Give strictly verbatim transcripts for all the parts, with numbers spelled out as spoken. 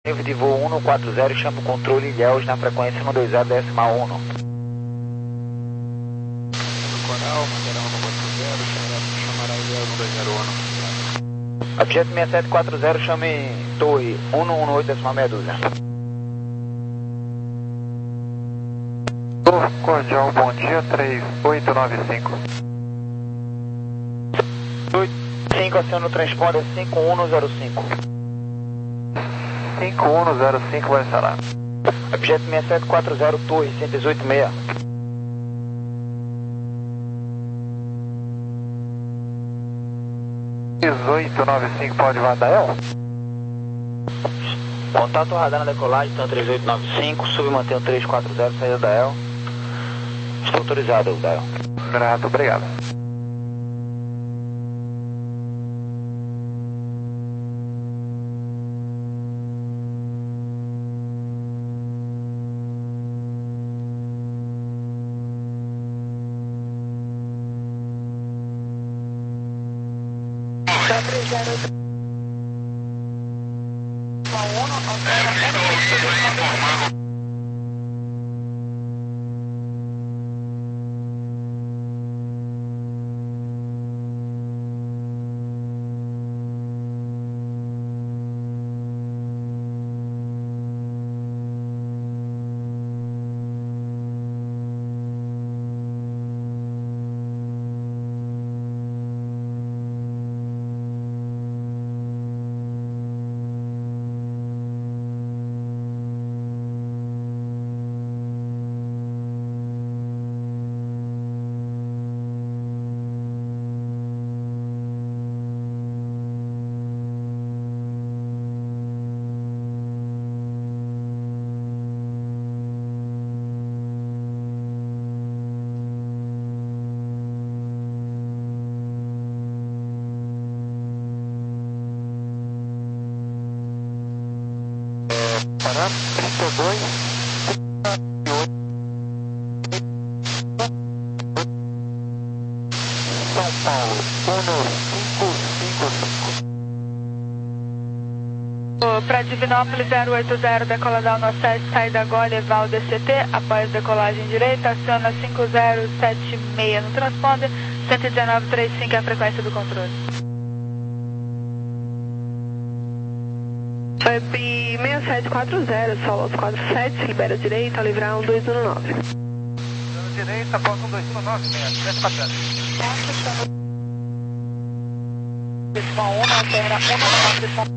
Nível de voo um quatro zero, chama o controle Ilhéus na frequência um dois zero decimal um. Coral, Mandeirão um quatro zero, chamará Ilhéus um dois zero um. Objeto seis sete quatro zero, chame torre um um oito decimal meia dúzia. Cordial, bom dia, três oito nove cinco. oito cinco, aciona o transponder cinco um zero cinco. cinco um zero cinco vai instalar. Objeto seis sete quatro zero, torre cento e dezoito seis. dezoito nove cinco, pode Vadael? Contato radar na decolagem, então três oito nove cinco, submantém o três quatro zero, saída da E L. Estou autorizado, da E L. Grato, obrigado. Pará, trinta e dois, São Paulo, um cinco cinco cinco. Para Divinópolis zero oito zero, decolador no sete, saída agora, Eval D C T, após decolagem direita, aciona cinco zero sete seis no transponder, cento e dezenove trinta e cinco é a frequência do controle. F I B seis sete quatro zero, Solos quatro sete, libera direita, livrar um dois um nove. Direita, posto um dois um nove, sete quatro zero. Decimal um, altera um nove decimal.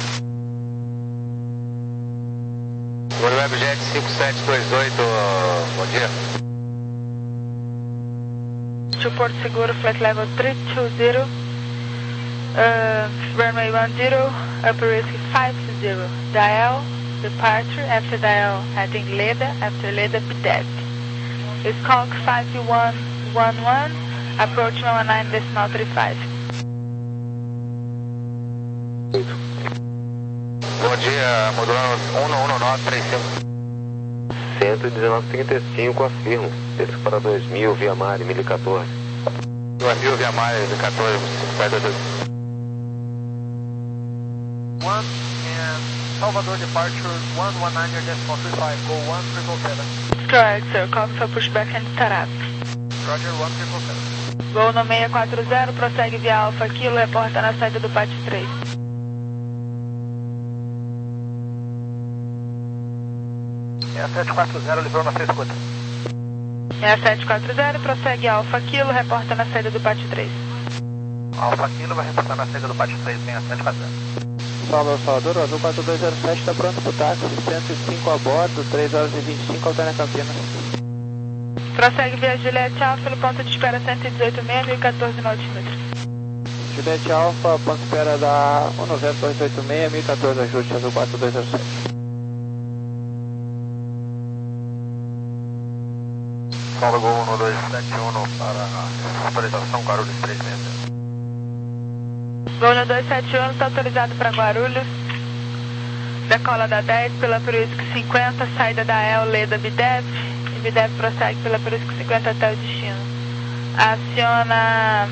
Webjet cinco sete dois oito, bom dia. To Porto Seguro, flight level três dois zero, uh, runway one zero, upper risk five zero, dial, departure, after dial, heading Leda, after Leda, B D E P. Skonk five one one one, approach one nine decimal three five. Bom dia, modulando um um nove três cinco. cento e dezenove trinta e cinco, afirmo. Desce para dois mil, via Mare, mil e quatorze. dois mil, via Mare, mil e quatorze, cinco sete dois. One and Salvador departure one one nine decimal three five, go one triple seven. Correct, sir. Call for pushback and startup. Roger, one triple seven. Voo no seis quatro zero, prossegue via Alfa Kilo, reporta na saída do Pátio três. seis sete quatro zero, livrou na seis escuta. seis sete quatro zero, prossegue Alfa Kilo, reporta na saída do Pátio três. Alfa Kilo vai reportar na saída do Pátio três, seis sete quatro zero. Salvador, Salvador, azul quatro dois zero sete, está pronto para o táxi, cento e cinco a bordo, três horas e vinte e cinco, alterna Campinas. Prossegue via Juliette Alfa, pelo ponto de espera cento e dezoito seis, mil e quatorze nautímetros. Juliette Alfa, ponto de espera da um nove zero dois oito seis, mil e quatorze, ajuste, azul quatro dois zero sete. Solo Gol um dois sete um para autorização Guarulhos três seis zero. Gol um dois sete um está autorizado para Guarulhos. Decola da dez pela Peruísca cinquenta, saída da E L, Leda B D E P. E B D E P prossegue pela Peruísca cinquenta até o destino. Aciona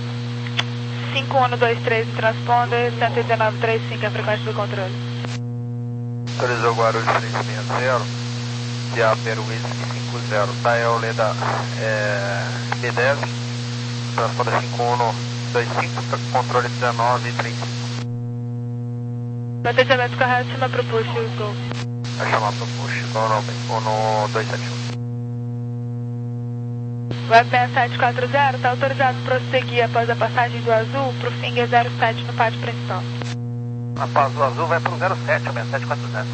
cinco um dois três no transponder, cento e dezenove trinta e cinco é a frequência do controle. Autorizou Guarulhos três seis zero, via Peru Whisky cinco zero, Dael Leda é, B dez, transponder cinco um dois cinco, controle dezenove trinta e cinco. Batejamento correto, chama pro push, Gol. Vai chamar pro push, Gol no, no dois sete um. Web seis sete quatro zero, está autorizado prosseguir após a passagem do azul para o Finger zero sete no pátio principal. Após o azul vai para o zero sete, o seis sete quatro zero.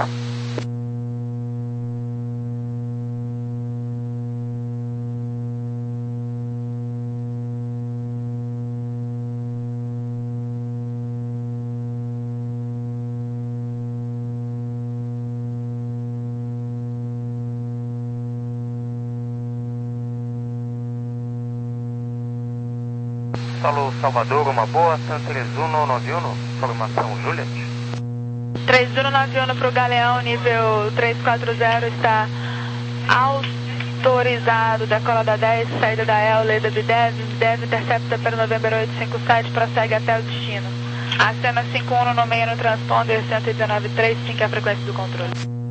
Solo Salvador, uma boa, Santa três um nove um, formação Juliet. três um nove um para o Galeão, nível três quatro zero, está autorizado, decola da dez, saída da El, Leda B dez, B dez intercepta pelo November oito cinco sete, prossegue até o destino. Acena cinco um no meio no transponder cento e dezenove trinta e cinco, é a frequência do controle.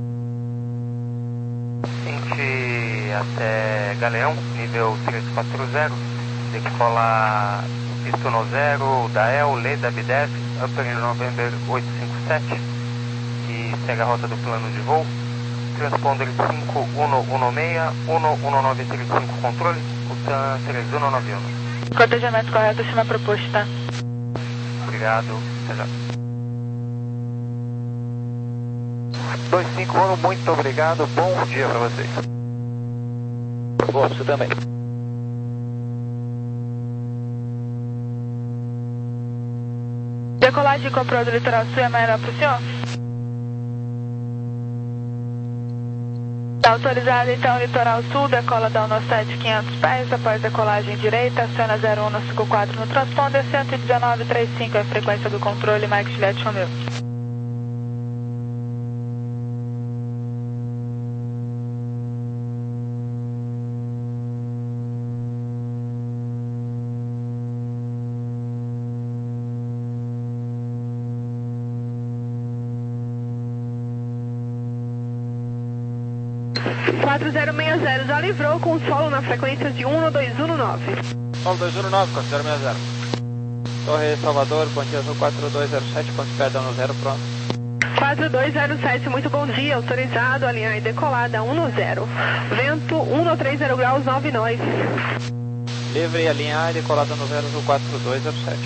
vinte até Galeão, nível três quatro zero, decola pisto no zero, Dael, Leda B dez, Upper November oito cinco sete, e segue a rota do plano de voo. Transponder cinco um um seis, um um nove três cinco, controle, Utan três um nove um. Cotejamento correto, chama proposto, tá? Obrigado, até já. dois cinco um, muito obrigado, bom dia para vocês. Boa, você também. Decolagem com proa do litoral sul é melhor para o senhor? Está autorizado então o litoral sul, decola da um sete quinhentos pés, após decolagem direita, aciona zero um cinco quatro no transponder, cento e dezenove trinta e cinco, é a frequência do controle, Mike Juliette Romeo. quatro zero seis zero, já livrou com solo na frequência de um dois um nove. Solo dois um nove, quatro zero seis zero. Torre Salvador, ponte azul quatro dois zero sete, ponte perdão no zero, pronto. quatro dois zero sete, muito bom dia, autorizado, alinhar e decolada um zero. Vento um três zero graus, nove nós. Livre, alinhar e decolada no zero azul quatro dois zero sete.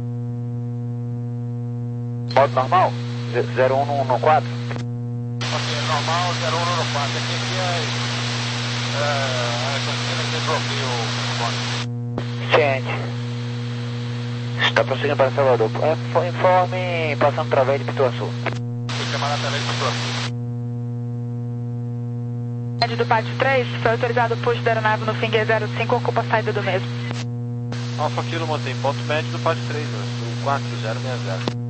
Modo normal? zero um no quatro? Ok, normal, zero um no quatro. Aqui, aqui é, é a Campina que bloqueia o fone. Ciente. Está prosseguindo para Salvador. É, informe passando através de Pituaçu. Foi chamado através de Pituaçu. Médio do pátio três, foi autorizado o push da aeronave no Finger zero cinco, ocupa a saída do mesmo. Alfa Kilo mantém ponto médio do pátio três, do quatro zero seis zero.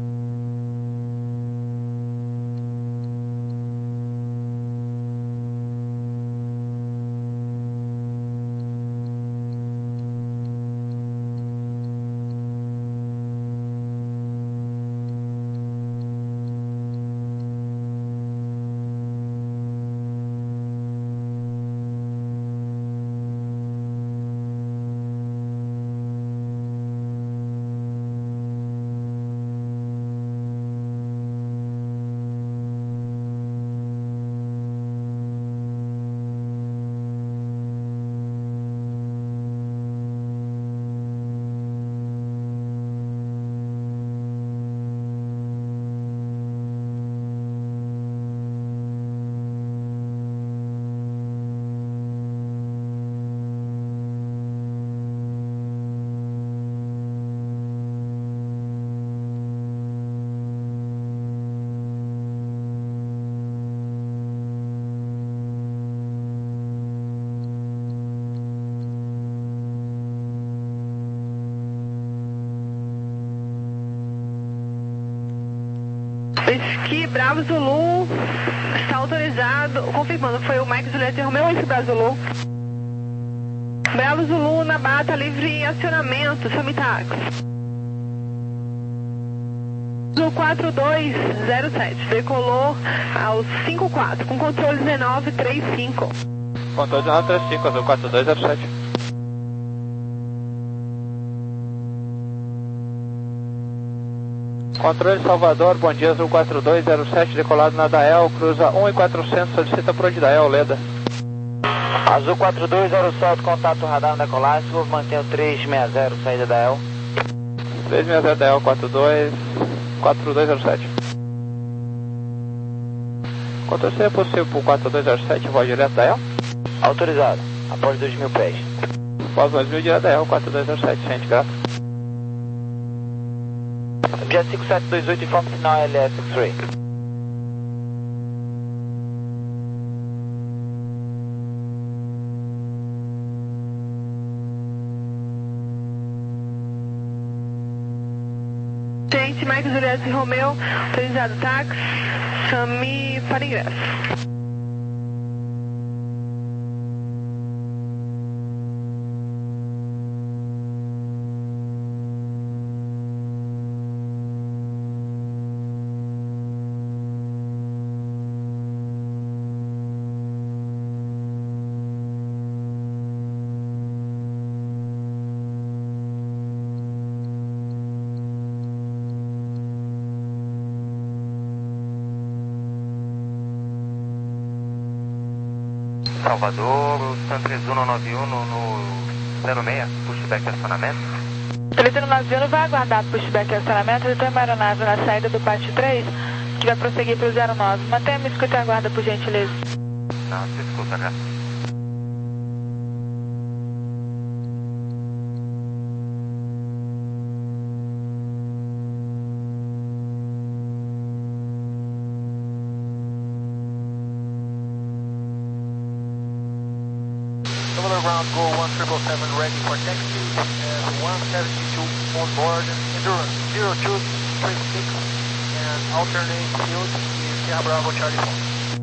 Ski Bravo Zulu está autorizado, confirmando, foi o Mike Juliette Romeo ou esse Bravo Zulu? Bravo Zulu na bata, livre em acionamento, Samitax. Azul quatro dois zero sete, decolou aos cinco quatro, com controle dezenove trinta e cinco. Controle dezenove trinta e cinco, Azul quatro dois zero sete. Controle Salvador, bom dia, Azul quatro dois zero sete, decolado na Dael, cruza um e quatrocentos, solicita por de Dael, Leda. Azul quatro dois zero sete, contato radar na decolagem, vou manter o três seis zero, saída da El. três seis zero Dael, quatro dois zero sete. Controle, seria possível por quatro dois zero sete, voz direto da El? Autorizado, após dois mil pés. Após dois mil, direto da El, quatro dois zero sete, gente, grato. Jet cinco sete dois oito, informe final L S X-Ray. Gente, Mike Juliette Romeu, autorizado táxi, chame para ingresso. Salvador, Sun três um nove um no zero seis, pushback acionamento. três um nove um vai aguardar pushback acionamento, eu tenho uma aeronave na saída do pátio três, que vai prosseguir para o zero nove. Mantenha-me escuta e aguarda, por gentileza. Não, se escuta, né? Ground go one triple seven ready for taxi, uh, one seventy-two on board, endurance zero two three six, and alternate field is Sierra Bravo Charlie four.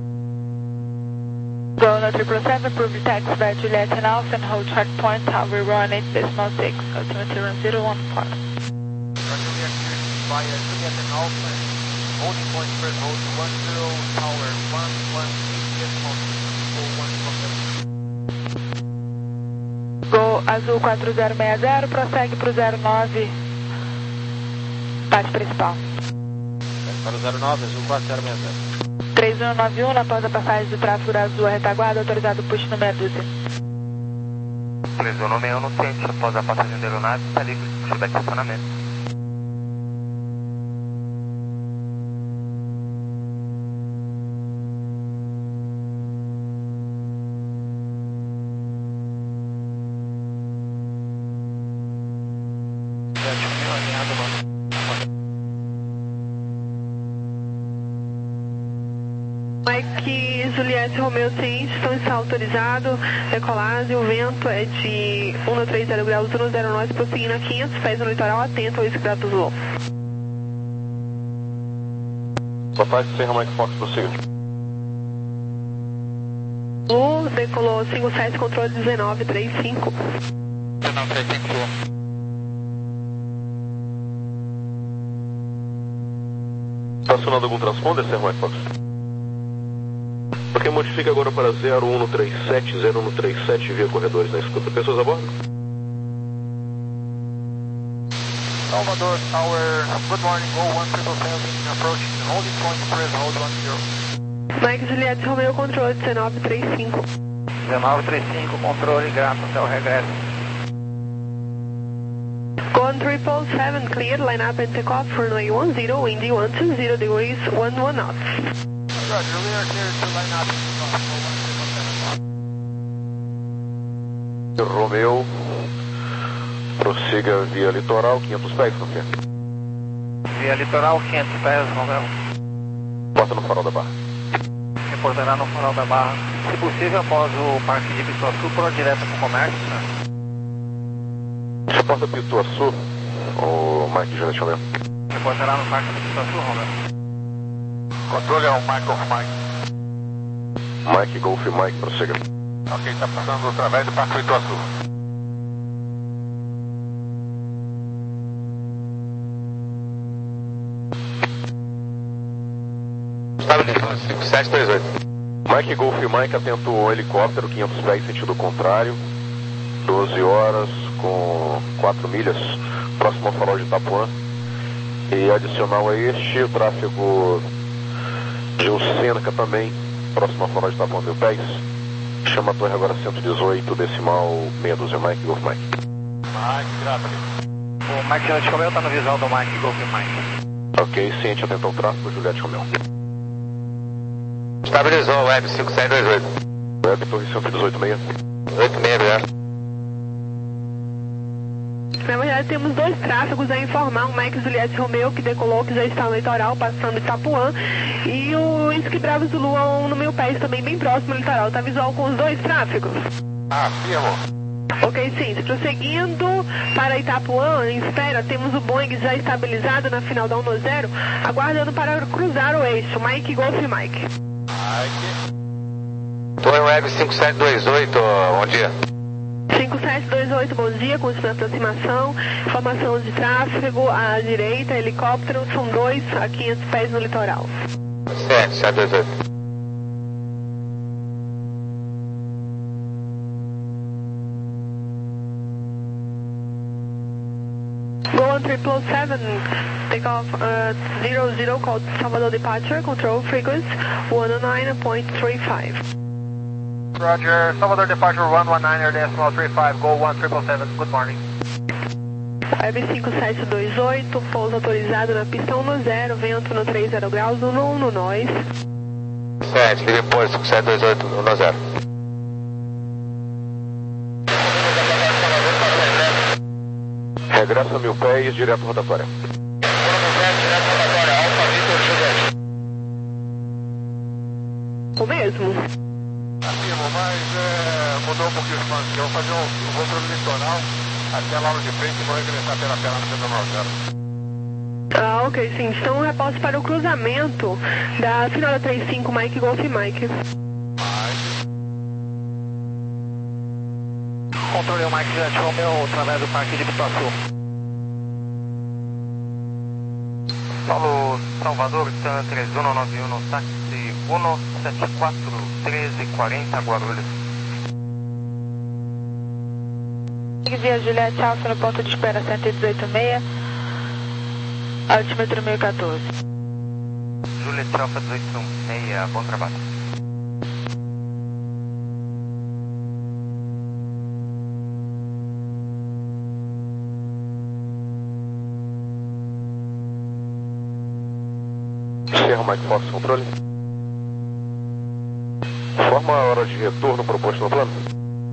Go no triple seven, prove taxi by Juliet and Alpha and hold chart point, tower run eight decimal six, altimeter run zero one four. Roger, we are cleared via Juliet and Alpha, holding point first hold one zero, tower one one eight decimal six, four one four seven. Go Azul quatro zero seis zero, prossegue para o zero nove, pátio principal. Para o zero nove, Azul quatro zero seis zero. três um nove um, após a passagem do tráfego azul à retaguarda, autorizado push no meia dúzia. três um nove um no ciente, após a passagem da aeronave, está livre de pushback acionamento. Mike Juliette Romeu ciente, estão está autorizado, decolagem, o vento é de cento e trinta graus no zero nove, prosseguindo a quinhentos pés no litoral, atento ao escravo do Zulu. Papai, Serra Mike Fox, prossiga. Zulu decolou cinco sete, controle dezenove trinta e cinco. dezenove trinta e cinco. Está acionando algum transponder, Serra Mike Fox? Porque modifica agora para zero um três sete, zero um três sete via corredores na escuta. Pessoas a bordo? Salvador Tower, good morning, go one triple seven, approaching holding point, press hold one zero. Mike Juliette Romeu, controle dezenove trinta e cinco. dezenove trinta e cinco, controle, grato até o regresso. Go on triple seven, clear, line up and take off, runway one zero, windy one two zero degrees, one one knots. Roger, we are clear to line up and take off, go one triple seven. Romeu, prossiga via litoral, quinhentos pés, confia. Via litoral, quinhentos pés, Romeu. Bota no farol da barra. Reportará no farol da barra. Se possível, após o Parque de Pituaçu, por direto para o comércio, né? Reporta Pituaçu, o Mike Juliette Romeu. Reportará no Parque de Pituaçu, Romeu. Controle é o Mike Golf Mike. Mike Golf Mike, prossiga. Ok, está passando através do Parque Pituaçu. Estabilizou, cinco sete dois oito. Mike Golf Mike, atento ao helicóptero, quinhentos pés, sentido contrário. doze horas com quatro milhas, próximo ao farol de Itapuã. E adicional a este, o tráfego de Seneca também, próximo ao farol de Itapuã, mil pés. Chama a torre agora cento e dezoito, decimal meia dúzia, Mike Golf Mike. Mike, grava ali. O Mike Juliette Romeo está no visual do Mike Golf Mike. Ok, ciente, atento ao tráfego, Juliette Romeo. Estabilizou, Web cinco sete dois oito. Web, torre cento e dezoito meia. oito seis, obrigado. Na verdade, temos dois tráfegos a informar, o Mike Juliette Romeo, que decolou, que já está no litoral, passando Itapuã, e o Whisky Bravo Zulu no mil pés, também bem próximo ao litoral. Está visual com os dois tráfegos? Ah, firmo. Ok, sim. Prosseguindo para Itapuã, em espera, temos o Boeing já estabilizado na final da um zero, aguardando para cruzar o eixo. Mike Golf Mike. Mike. Torre Web cinco sete dois oito, bom dia. cinco sete dois oito, bom dia, continua a aproximação, informação de tráfego à direita, helicóptero, são dois a quinhentos pés no litoral. sete sete dois oito. Go on triple seven, take off uh, zero zero, called Salvador departure, control frequency one oh nine point three five. Roger, Salvador departure one one nine, decimal three five, go one triple seven, good morning. Web cinco sete dois oito, pouso autorizado na pista um zero, vento no três zero graus, um um no nós. sete, ligue depois, cinco sete dois oito, um zero. Regressa mil pés, direto rotatória. O mesmo? Afirmo, mas é, mudou um pouquinho os planos. Eu vou fazer um, eu vou pelo litoral até lá de frente e vou regressar pela tela no zero. Ah, ok, sim. Então eu reposto para o cruzamento da final da trinta e cinco, Mike Golf Mike. Controle o Mike Juliette Romeo através do parque de Pituaçu. Paulo Salvador, três um nove um, táxi um sete quatro treze quarenta, Guarulhos. Via Juliette Alfa no ponto de espera cento e dezoito meia, altímetro mil e quatorze. Juliette Alfa dezoito meia, bom trabalho. Encerra o Mike Fox, controle. Forma a hora de retorno proposto no plano.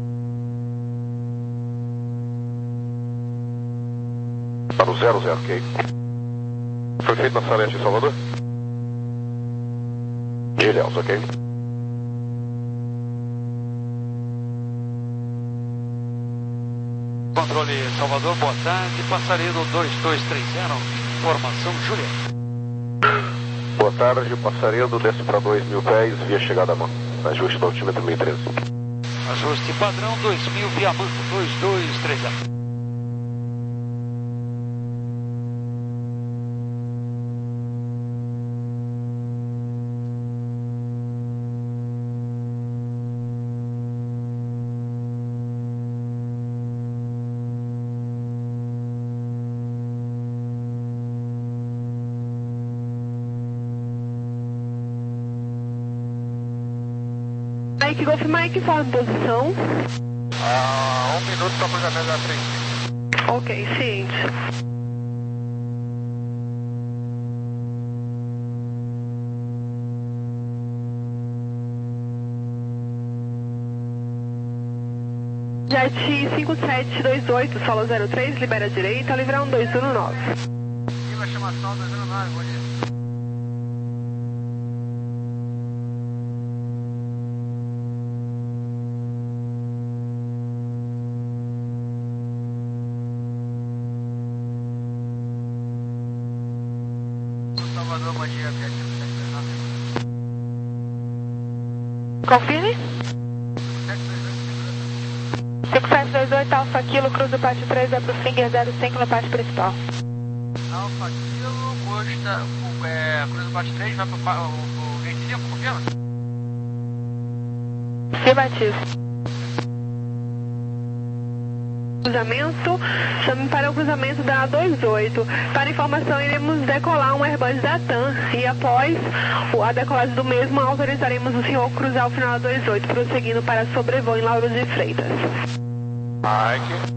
Está no zero zero, ok. Foi feito na Salete de Salvador? De Ilhéus, ok. Controle Salvador, boa tarde. Passaredo dois dois três zero, formação Juliette. Boa tarde, Passaredo, desce para dois mil pés, via chegada a mão. Ajuste do altímetro mil e treze. Ajuste padrão dois mil via manco, dois dois três zero. Mike Golf Mike, fala em posição. Ah, um minuto para o cruzamento da frente. Ok, ciente. Jet cinco sete dois oito, solo zero três, libera a direita, livrar um dois um nove. Quem vai chamar solo dois um nove, bom dia. Salvador, bom dia, Confirme. cinco sete dois oito, Alfa Kilo, cruza o pátio três, é pro Finger zero cinco no pátio principal. Alfa Kilo, Costa, é, cruza o pátio três, vai pro, pro, pro gate tempo, confirma? Afirmativo. Cruzamento, chame para o cruzamento da vinte e oito. Para informação, iremos decolar um Airbus da TAM e após a decolagem do mesmo, autorizaremos o senhor cruzar o final da vinte e oito, prosseguindo para sobrevoo em Lauro de Freitas. Mike.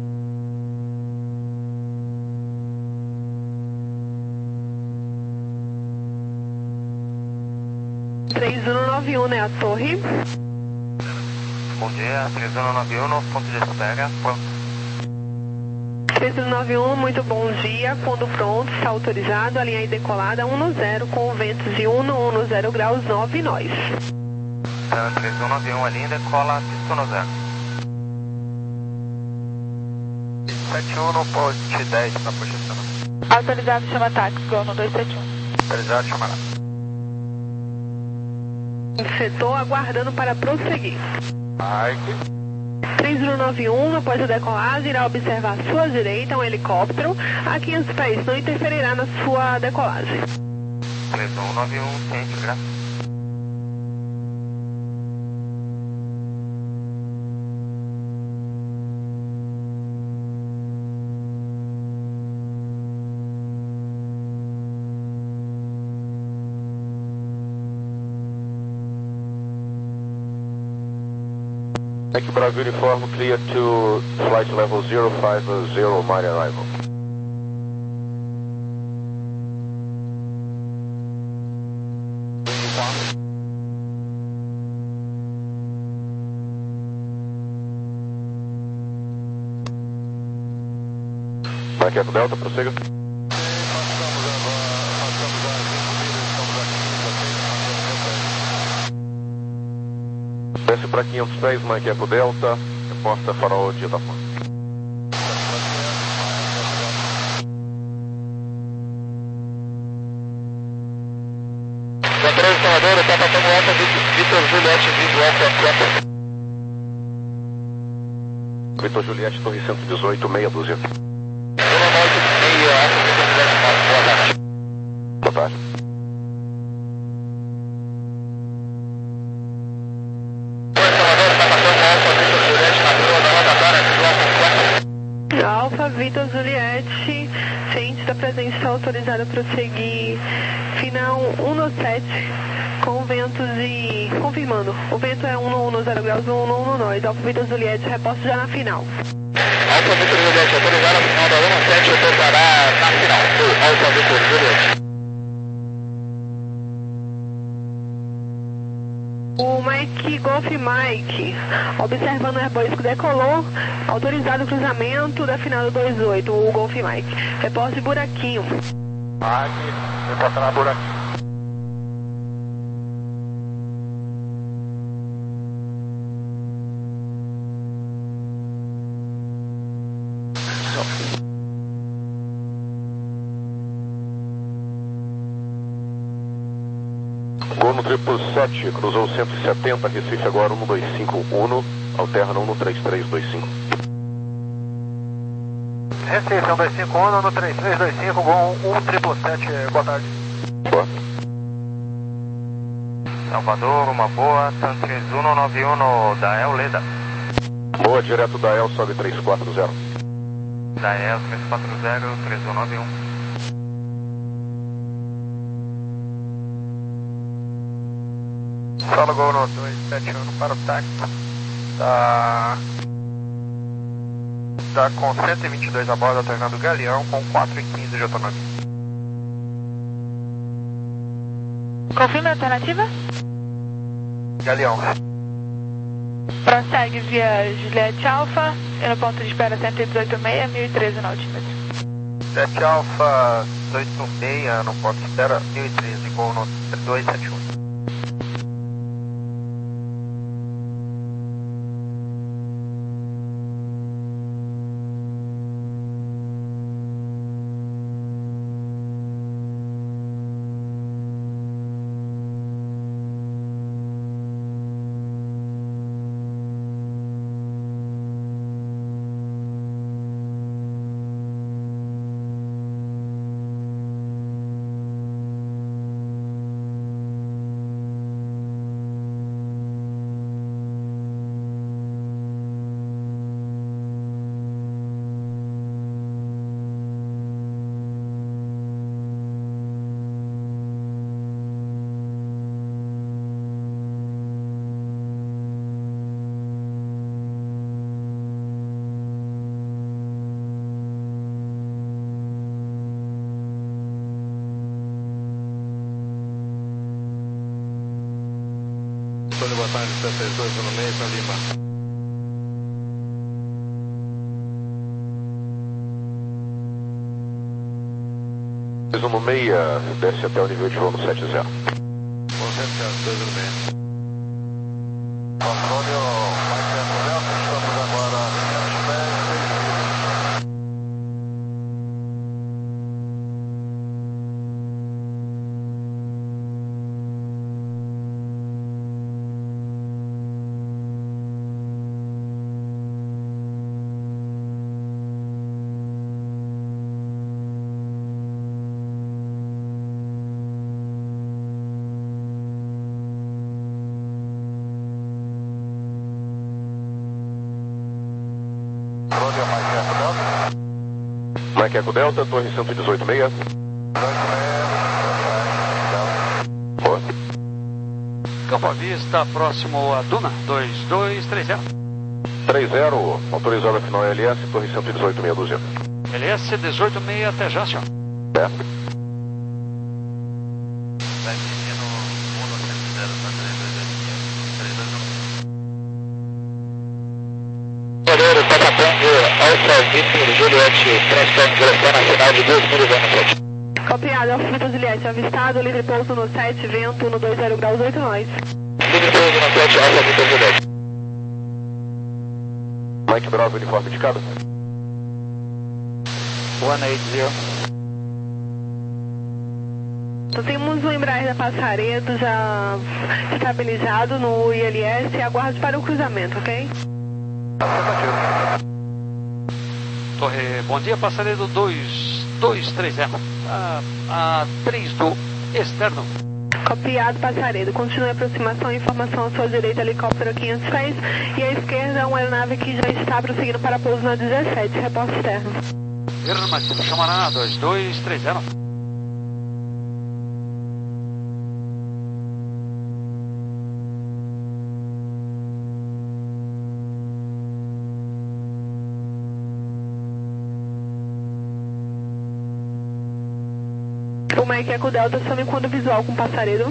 três um nove um, né, a torre? Bom dia, três um nove um, ponto de espera, pronto. três um nove um, muito bom dia, pondo pronto, está autorizado, a linha aí decolada um zero com ventos de um no zero graus nove nós. Então, três um nove um, a linha decola, pista no zero. sete um no poste dez, na projeção. Autorizado, chama táxi, Gol no dois sete um. Autorizado, chamará. Setor aguardando para prosseguir. Mike. três um nove um, após a decolagem, irá observar à sua direita um helicóptero a quinhentos pés, não interferirá na sua decolagem. três um nove um, ciente, graças. Thank you, Bravo Uniform, clear to flight level zero five zero, my arrival. Mike Eco Delta, prossiga. Desce para quinhentos pés, Mike Eco Delta, reporta farol de Itapuã. Controle Salvador, está passando alta Vitor Juliette, vindo alfa Vitor Juliette, Torre cento e dezoito, meia dúzia. Boa noite, meia, boa tarde. Boa tarde. Alfa, Vitor Juliette, ciente da presença, está autorizada a prosseguir final um no sete, com ventos de... confirmando, o vento é um no zero graus, um no nós, Alfa, Vitor Juliette, reposto já na final. Alfa Vitor Juliette, autorizada a final da um no sete, retornará na final. Alfa Vitor Juliette. O Mike, Golf Mike, observando o Airbus que decolou, autorizado o cruzamento da final do vinte e oito, o Golf Mike. Reposto de buraquinho. Mike, reporta na buraquinho. Gol no triplo sete, cruzou cento e setenta, Recife agora um dois cinco um, alterna um três três dois cinco. Recife, um dois cinco um, no três três dois cinco, Gol um triplo sete, boa tarde. Boa. Salvador, uma boa, Tan três um nove um, da El Leda. Boa, direto da El, sobe três quatro zero. Da El três quatro zero, três um nove um. Fala Gol no dois sete um para o táxi. Tá... Tá com cento e vinte e dois a bordo, alternando Galeão, com quatro e quinze de autonomia. Confirma a alternativa? Galeão. Prossegue via Juliette Alfa, e no ponto de espera cento e dezoito vírgula seis, mil e treze nautímetros. sete Alfa, dezoito seis, no ponto de espera, mil e treze, Gol no dois sete um. Antônio, boa tarde, setenta e dois no meio para Lima. dois no meia, desce até o nível de voo no sete zero. Bom, sete dois no meio. Antônio, Mike Eco Delta, estamos agora a quinhentos pés, seis mil. Mike Eco Delta, torre cento e dezoito meia. Boa. Campo à vista, próximo a Duna, dois dois três zero. três zero, autorizada final L S, torre cento e dezoito meia dúzia. L S dezoito meia, até já, senhor. É. Vai dirigindo um no sete zero para três dois dois três dois um. Goleiro, Patapang, Alfa Victor Juliette, transtorno de direção nacional de dois mil e sete. Copiado, Alfa Victor Juliette, avistado, livre pouso no sete, vento no dois zero graus oito nós. Livre pouso no sete, Alfa Victor Juliette. Mike Bravo, uniforme indicado. cento e oitenta. Então temos o Embraer da Passaredo já estabilizado no I L S e aguarde para o cruzamento, ok? Torre, bom dia, Passaredo dois dois três zero. A, a três do externo. Copiado, Passaredo. Continue a aproximação e informação à sua direita, helicóptero a quinhentos pés. E à esquerda, uma aeronave que já está prosseguindo para pouso na dezessete, reporte externo. Afirmativo, chamará dois dois três zero. O Mike Eco Delta, some quando visual com Passaredo.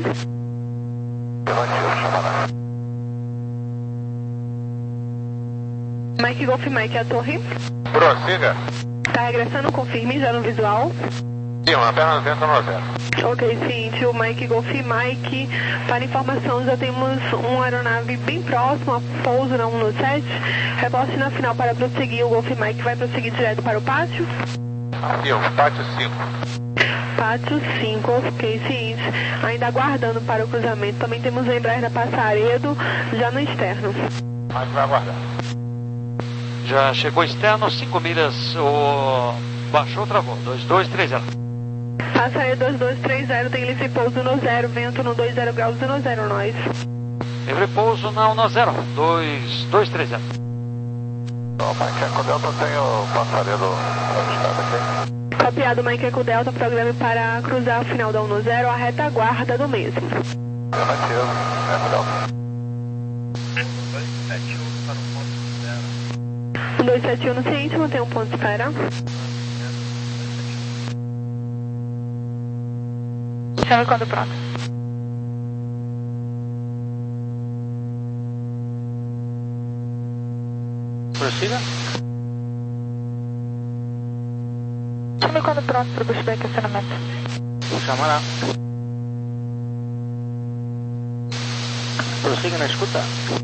Mike Golf Mike, a torre. Prossiga. Tá regressando, confirme já no visual. Sim, apenas dentro no zero. Ok, seguinte, o Mike Golf Mike, para informação, já temos uma aeronave bem próxima, a pouso na um no sete. Reposte na final para prosseguir, o Golf Mike vai prosseguir direto para o pátio. Aqui, o pátio cinco. Pátio cinco, ok, seguinte, ainda aguardando para o cruzamento, também temos o Embraer da Passaredo, já no externo. A gente vai aguardar. Já chegou externo, cinco milhas, o... baixou, travou, dois dois três zero. Passaredo dois dois três zero, tem livre pouso no zero, vento no dois zero graus no zero, nós. Livre pouso não no zero, dois dois três zero. Bom, Mike Eco Delta tem o Passaredo avistado aqui. Copiado, Mike Eco Delta, programa para cruzar o final da um no zero, a retaguarda do mesmo. Afirmativo, Eco Delta. um dois sete um no ciente, mantém um ponto de espera. Chame quando pronto. Prossiga. Chame quando pronto para o pushback acionamento. Chamará. Prossiga na escuta.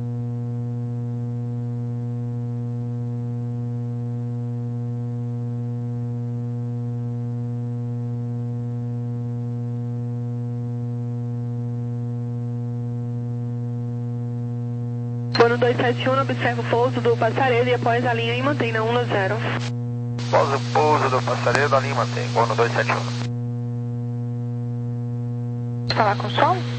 Bono dois sete um, observa o pouso do Passaredo e após a linha e mantém na um no zero. Após o pouso do Passaredo, a linha mantém. Bono dois sete um. Falar com o som?